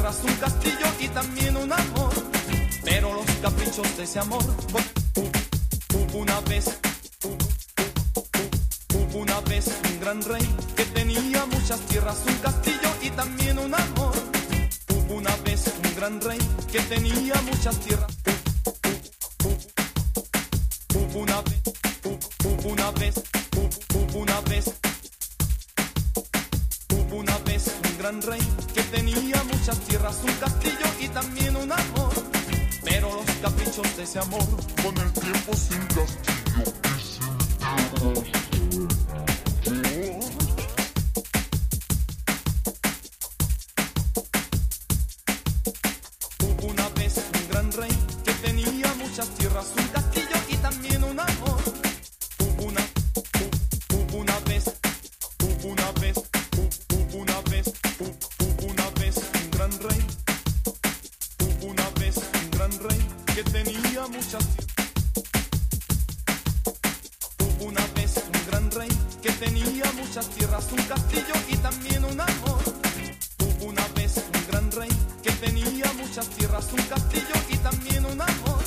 tierras un castillo y también un amor, pero los caprichos de ese amor. Hubo una vez un gran rey que tenía muchas tierras, un castillo y también un amor. Hubo una vez un gran rey que tenía muchas tierras. Hubo una vez un gran rey que tenía muchas tierras, un castillo y también un amor, pero los caprichos de ese amor con el tiempo sin castillo y sin tierras. Hubo una vez un gran rey que tenía muchas tierras, un castillo y también un amor. Hubo una vez un gran rey. Hubo una vez un gran rey que tenía muchas tierras. Hubo una vez un gran rey que tenía muchas tierras, un castillo y también un amor. Hubo una vez un gran rey que tenía muchas tierras, un castillo y también un amor.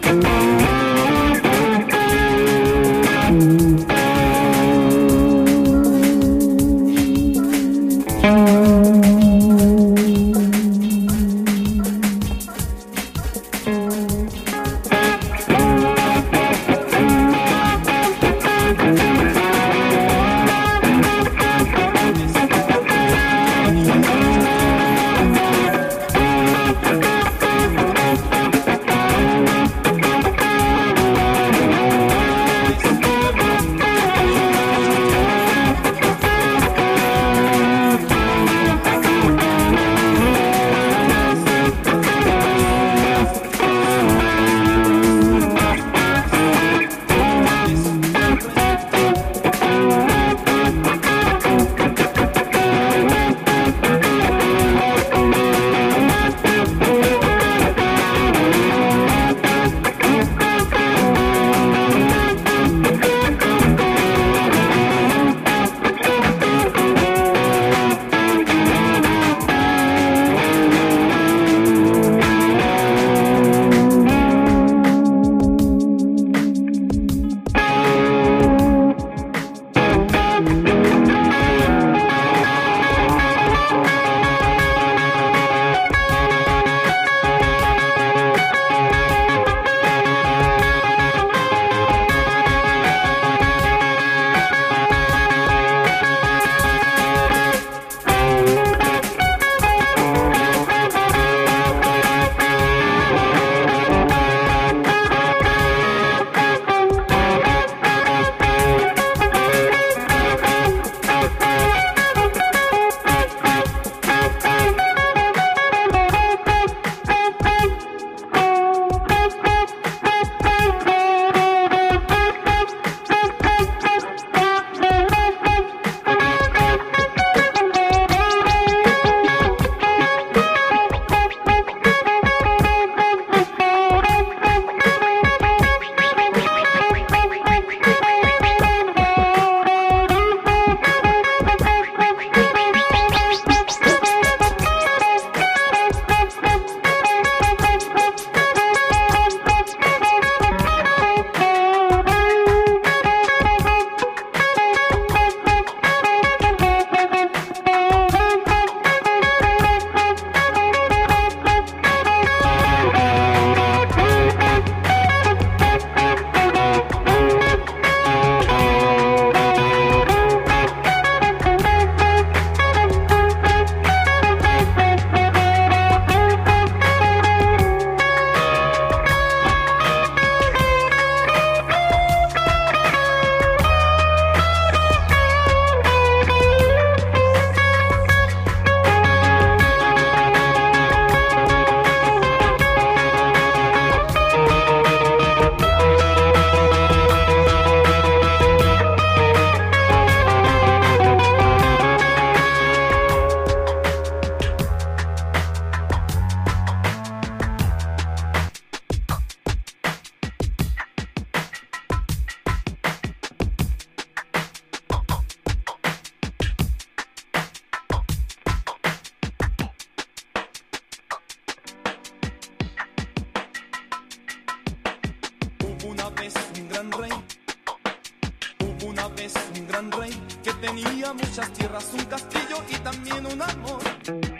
un gran rey que tenía muchas tierras, un castillo y también un amor.